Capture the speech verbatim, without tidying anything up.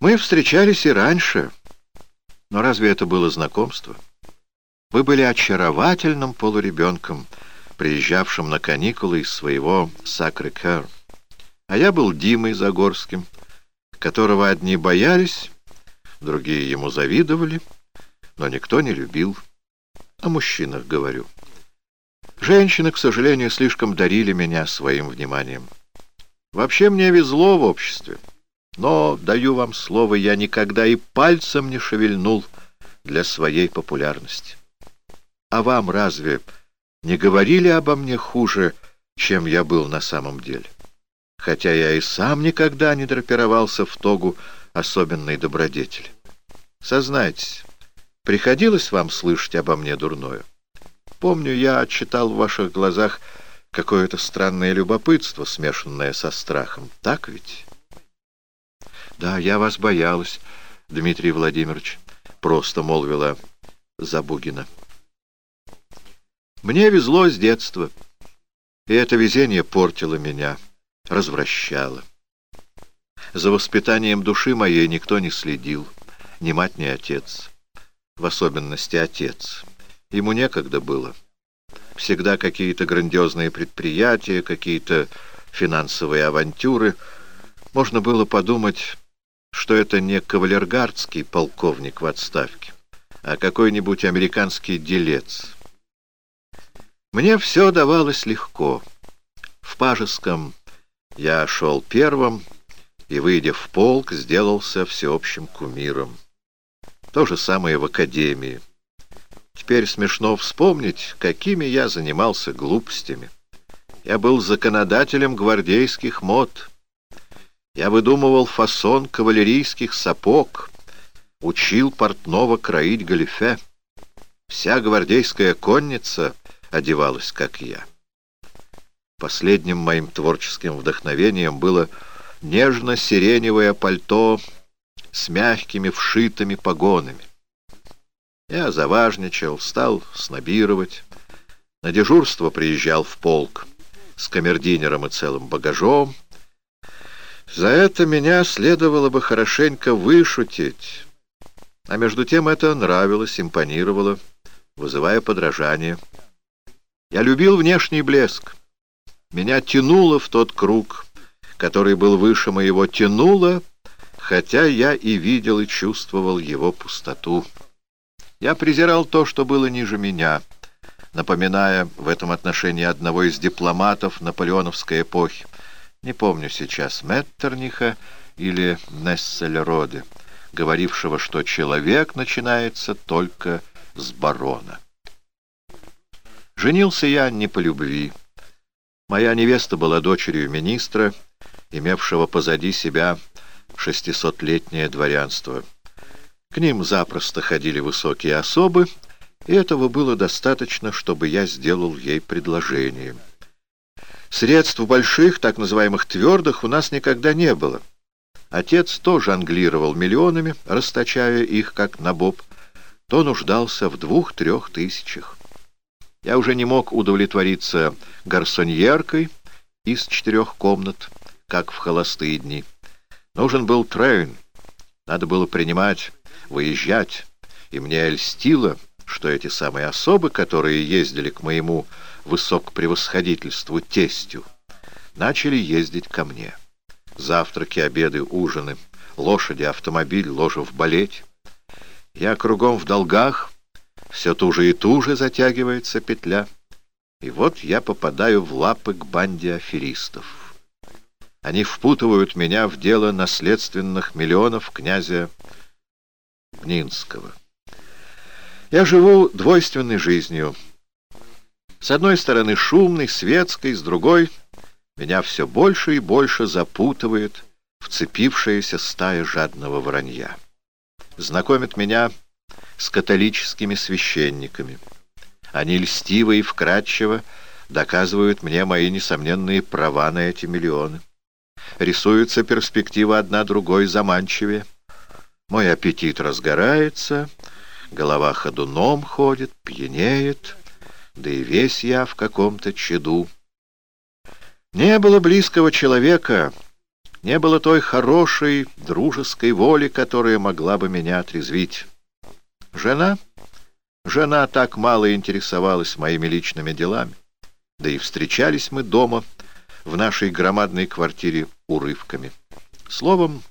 Мы встречались и раньше, но разве это было знакомство? Вы были очаровательным полуребенком, приезжавшим на каникулы из своего Сакрэ-Кёр, а я был Димой Загорским, которого одни боялись, другие ему завидовали, но никто не любил. О мужчинах говорю. Женщины, к сожалению, слишком дарили меня своим вниманием. Вообще мне везло в обществе, но, даю вам слово, я никогда и пальцем не шевельнул для своей популярности. А вам разве не говорили обо мне хуже, чем я был на самом деле? Хотя я и сам никогда не драпировался в тогу особенной добродетели. Сознайтесь, приходилось вам слышать обо мне дурное? Помню, я читал в ваших глазах какое-то странное любопытство, смешанное со страхом. Так ведь? Да, я вас боялась, Дмитрий Владимирович, просто молвила Забугина. Мне везло с детства, и это везение портило меня, развращало. За воспитанием души моей никто не следил, ни мать, ни отец, в особенности отец. Ему некогда было. Всегда какие-то грандиозные предприятия, какие-то финансовые авантюры. Можно было подумать, что это не кавалергардский полковник в отставке, а какой-нибудь американский делец. Мне все давалось легко. В Пажеском я шел первым и, выйдя в полк, сделался всеобщим кумиром. То же самое в академии. Теперь смешно вспомнить, какими я занимался глупостями. Я был законодателем гвардейских мод. Я выдумывал фасон кавалерийских сапог, учил портного кроить галифе. Вся гвардейская конница одевалась, как я. Последним моим творческим вдохновением было нежно-сиреневое пальто с мягкими вшитыми погонами. Я заважничал, стал снобировать. На дежурство приезжал в полк с камердинером и целым багажом. За это меня следовало бы хорошенько вышутить. А между тем это нравилось, импонировало, вызывая подражание. Я любил внешний блеск. Меня тянуло в тот круг, который был выше моего, тянуло, хотя я и видел и чувствовал его пустоту. Я презирал то, что было ниже меня, напоминая в этом отношении одного из дипломатов наполеоновской эпохи. Не помню сейчас, Меттерниха или Нессельроде, говорившего, что человек начинается только с барона. Женился я не по любви. Моя невеста была дочерью министра, имевшего позади себя шестисотлетнее дворянство. К ним запросто ходили высокие особы, и этого было достаточно, чтобы я сделал ей предложение. Средств больших, так называемых твердых, у нас никогда не было. Отец то жонглировал миллионами, расточая их, как набоб, то нуждался в двух-трех тысячах. Я уже не мог удовлетвориться гарсоньеркой из четырех комнат, как в холостые дни. Нужен был трейн, надо было принимать, выезжать, и мне льстило, что эти самые особы, которые ездили к моему высокопревосходительству тестю, начали ездить ко мне. Завтраки, обеды, ужины, лошади, автомобиль, ложа в балете. Я кругом в долгах, все туже и туже затягивается петля, и вот я попадаю в лапы к банде аферистов. Они впутывают меня в дело наследственных миллионов князя Гнинского. Я живу двойственной жизнью. С одной стороны шумной, светской, с другой меня все больше и больше запутывает вцепившаяся стая жадного вранья. Знакомят меня с католическими священниками. Они льстиво и вкратчиво доказывают мне мои несомненные права на эти миллионы. Рисуется перспектива одна другой заманчивее. Мой аппетит разгорается, голова ходуном ходит, пьянеет, да и весь я в каком-то чаду. Не было близкого человека, Не было той хорошей, дружеской воли, которая могла бы меня отрезвить. Жена? Жена так мало интересовалась моими личными делами. Да и встречались мы дома, в нашей громадной квартире, урывками. Словом,